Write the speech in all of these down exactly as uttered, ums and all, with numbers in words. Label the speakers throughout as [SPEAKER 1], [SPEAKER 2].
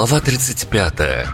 [SPEAKER 1] Глава тридцать пятая.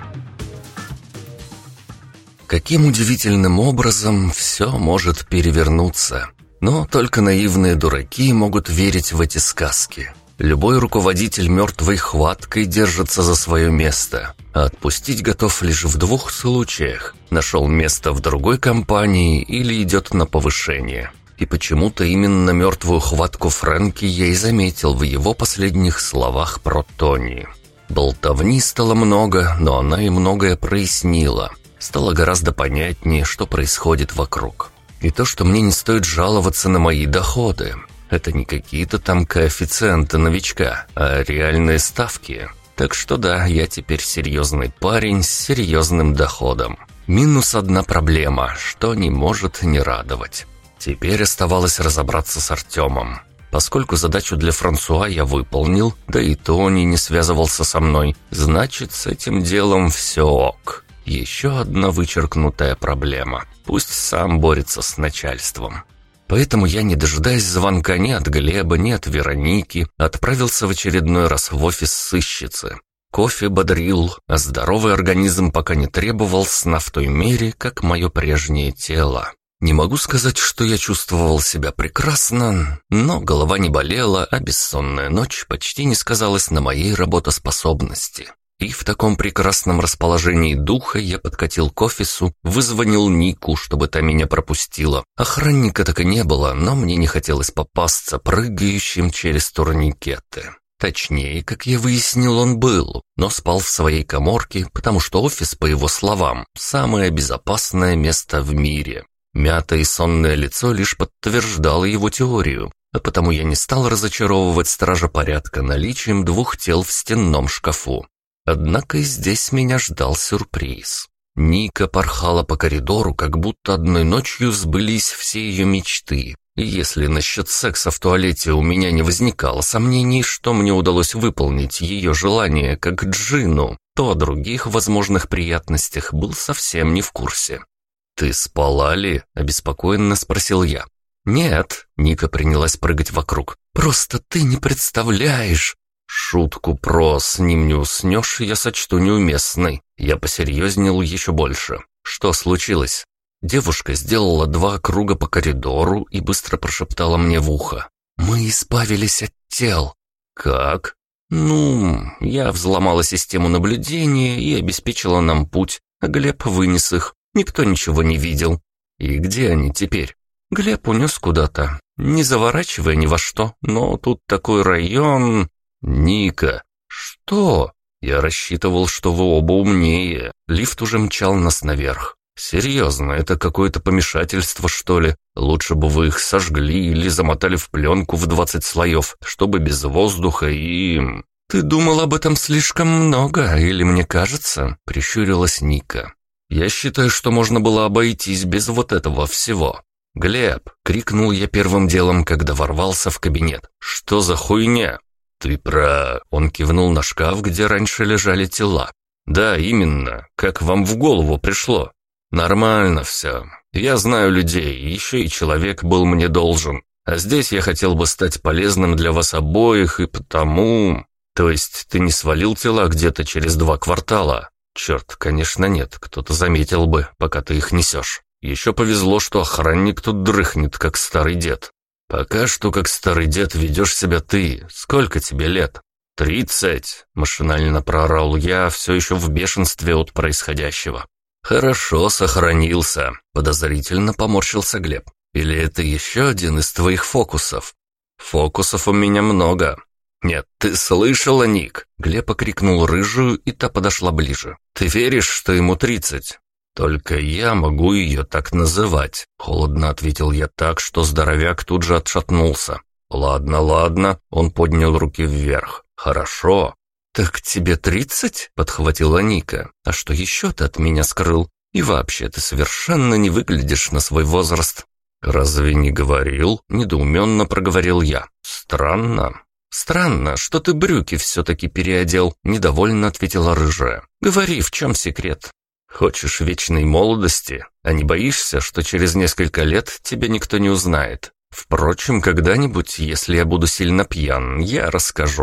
[SPEAKER 1] Каким удивительным образом все может перевернуться. Но только наивные дураки могут верить в эти сказки. Любой руководитель мертвой хваткой держится за свое место, а отпустить готов лишь в двух случаях: нашел место в другой компании или идет на повышение. И почему-то именно мертвую хватку Фрэнки я и заметил в его последних словах про Тони. Болтовни стало много, но она и многое прояснила. Стало гораздо понятнее, что происходит вокруг. И то, что мне не стоит жаловаться на мои доходы. Это не какие-то там коэффициенты новичка, а реальные ставки. Так что да, я теперь серьезный парень с серьезным доходом. Минус одна проблема, что не может не радовать. Теперь оставалось разобраться с Артемом. Поскольку задачу для Франсуа я выполнил, да и Тони не связывался со мной, значит, с этим делом все ок. Еще одна вычеркнутая проблема. Пусть сам борется с начальством. Поэтому я, не дожидаясь звонка ни от Глеба, ни от Вероники, отправился в очередной раз в офис сыщицы. Кофе бодрил, а здоровый организм пока не требовал сна в той мере, как мое прежнее тело. Не могу сказать, что я чувствовал себя прекрасно, но голова не болела, а бессонная ночь почти не сказалась на моей работоспособности. И в таком прекрасном расположении духа я подкатил к офису, вызвонил Нику, чтобы та меня пропустила. Охранника так и не было, но мне не хотелось попасться прыгающим через турникеты. Точнее, как я выяснил, он был, но спал в своей каморке, потому что офис, по его словам, самое безопасное место в мире. Мятое и сонное лицо лишь подтверждало его теорию, а потому я не стал разочаровывать стража порядка наличием двух тел в стенном шкафу. Однако и здесь меня ждал сюрприз. Ника порхала по коридору, как будто одной ночью сбылись все ее мечты. И если насчет секса в туалете у меня не возникало сомнений, что мне удалось выполнить ее желание как Джину, то о других возможных приятностях был совсем не в курсе. «Ты спала ли?» – обеспокоенно спросил я. «Нет», – Ника принялась прыгать вокруг. «Просто ты не представляешь!» Шутку про «с ним не уснешь» я сочту неуместной. Я посерьезнел еще больше. Что случилось? Девушка сделала два круга по коридору и быстро прошептала мне в ухо. «Мы избавились от тел». «Как?» «Ну, я взломала систему наблюдения и обеспечила нам путь, а Глеб вынес их. Никто ничего не видел». «И где они теперь?» «Глеб унес куда-то, не заворачивая ни во что, но тут такой район...» «Ника!» «Что?» «Я рассчитывал, что вы оба умнее. Лифт уже мчал нас наверх. Серьезно, это какое-то помешательство, что ли? Лучше бы вы их сожгли или замотали в пленку в двадцать слоев, чтобы без воздуха и...» «Ты думал об этом слишком много, или мне кажется?» — прищурилась Ника. «Я считаю, что можно было обойтись без вот этого всего». «Глеб!» — крикнул я первым делом, когда ворвался в кабинет. «Что за хуйня?» «Ты про...» — он кивнул на шкаф, где раньше лежали тела. «Да, именно. Как вам в голову пришло?» «Нормально все. Я знаю людей, еще и человек был мне должен. А здесь я хотел бы стать полезным для вас обоих, и потому...» «То есть ты не свалил тела где-то через два квартала?» «Черт, конечно нет, кто-то заметил бы, пока ты их несешь. Еще повезло, что охранник тут дрыхнет, как старый дед. Пока что, как старый дед, ведешь себя ты. Сколько тебе лет?» «Тридцать», — машинально проорал я, все еще в бешенстве от происходящего. «Хорошо, сохранился», — подозрительно поморщился Глеб. «Или это еще один из твоих фокусов?» «Фокусов у меня много». «Нет, ты слышала, Ник?» Глеб окрикнул рыжую, и та подошла ближе. «Ты веришь, что ему тридцать?» «Только я могу ее так называть», — холодно ответил я так, что здоровяк тут же отшатнулся. «Ладно, ладно», — он поднял руки вверх. «Хорошо». «Так тебе тридцать?» — подхватила Ника. «А что еще ты от меня скрыл? И вообще, ты совершенно не выглядишь на свой возраст». «Разве не говорил?» — недоуменно проговорил я. «Странно». «Странно, что ты брюки все-таки переодел», — недовольно ответила рыжая. «Говори, в чем секрет?» «Хочешь вечной молодости, а не боишься, что через несколько лет тебя никто не узнает? Впрочем, когда-нибудь, если я буду сильно пьян, я расскажу».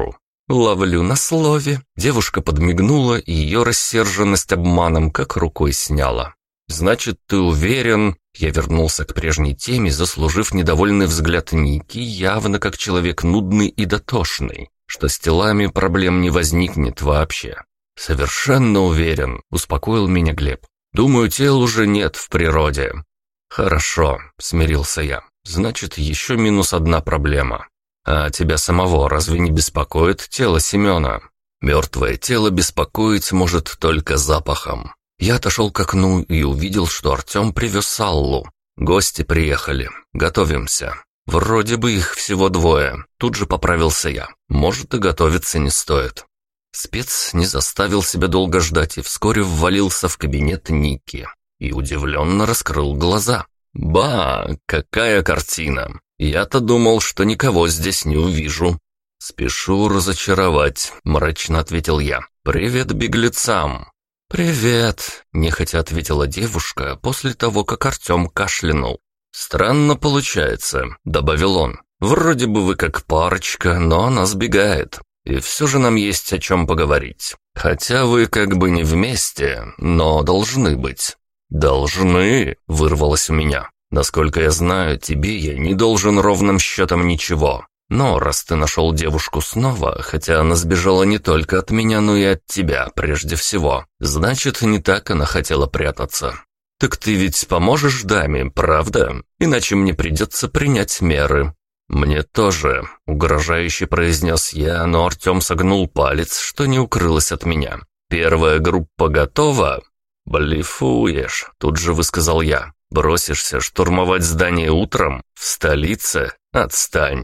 [SPEAKER 1] «Ловлю на слове». Девушка подмигнула, и ее рассерженность обманом как рукой сняла. «Значит, ты уверен?» Я вернулся к прежней теме, заслужив недовольный взгляд Ники, явно как человек нудный и дотошный, что с телами проблем не возникнет вообще. «Совершенно уверен», — успокоил меня Глеб. «Думаю, тел уже нет в природе». «Хорошо», — смирился я. «Значит, еще минус одна проблема. А тебя самого разве не беспокоит тело Семена?» «Мертвое тело беспокоить может только запахом». Я отошел к окну и увидел, что Артем привез Аллу. Гости приехали. Готовимся. Вроде бы их всего двое. Тут же поправился я. Может, и готовиться не стоит. Спец не заставил себя долго ждать и вскоре ввалился в кабинет Ники. И удивленно раскрыл глаза. «Ба, какая картина! Я-то думал, что никого здесь не увижу». «Спешу разочаровать», — мрачно ответил я. «Привет беглецам». «Привет», — нехотя ответила девушка после того, как Артем кашлянул. «Странно получается», — добавил он. «Вроде бы вы как парочка, но она сбегает. И все же нам есть о чем поговорить. Хотя вы как бы не вместе, но должны быть». «Должны?» — вырвалось у меня. «Насколько я знаю, тебе я не должен ровным счетом ничего. Но раз ты нашел девушку снова, хотя она сбежала не только от меня, но и от тебя прежде всего, значит, не так она хотела прятаться. Так ты ведь поможешь даме, правда? Иначе мне придется принять меры». «Мне тоже», — угрожающе произнес я, но Артем согнул палец, что не укрылось от меня. «Первая группа готова?» «Блефуешь», — тут же высказал я. «Бросишься штурмовать здание утром? В столице? Отстань».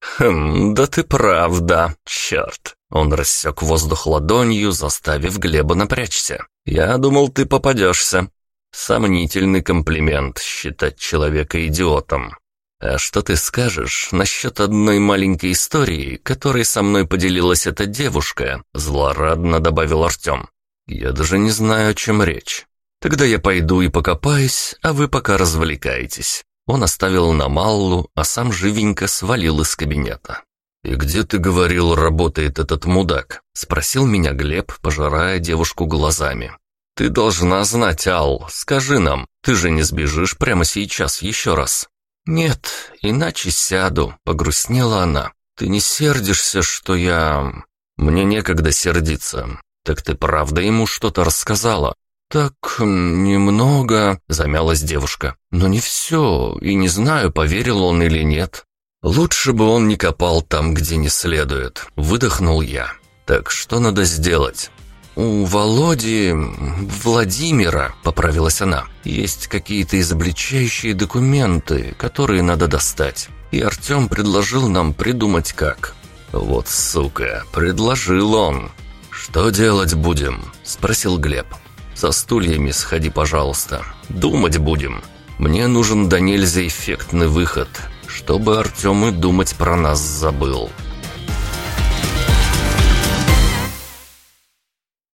[SPEAKER 1] «Хм, да ты прав, да, черт». Он рассек воздух ладонью, заставив Глеба напрячься. «Я думал, ты попадешься». Сомнительный комплимент считать человека идиотом. «А что ты скажешь насчет одной маленькой истории, которой со мной поделилась эта девушка?» Злорадно добавил Артем. «Я даже не знаю, о чем речь. Тогда я пойду и покопаюсь, а вы пока развлекайтесь». Он оставил нам Аллу, а сам живенько свалил из кабинета. «И где, ты говорил, работает этот мудак?» — спросил меня Глеб, пожирая девушку глазами. «Ты должна знать, Ал, скажи нам, ты же не сбежишь прямо сейчас еще раз?» «Нет, иначе сяду», — погрустнела она. «Ты не сердишься, что я...» «Мне некогда сердиться. Так ты правда ему что-то рассказала?» «Так, немного», — замялась девушка. «Но не все, и не знаю, поверил он или нет». «Лучше бы он не копал там, где не следует», — выдохнул я. «Так что надо сделать?» «У Володи... Владимира», — поправилась она, — «есть какие-то изобличающие документы, которые надо достать. И Артем предложил нам придумать как». «Вот сука, предложил он». «Что делать будем?» — спросил Глеб. «За стульями сходи, пожалуйста. Думать будем. Мне нужен до нельзя эффектный выход, чтобы Артем и думать про нас забыл».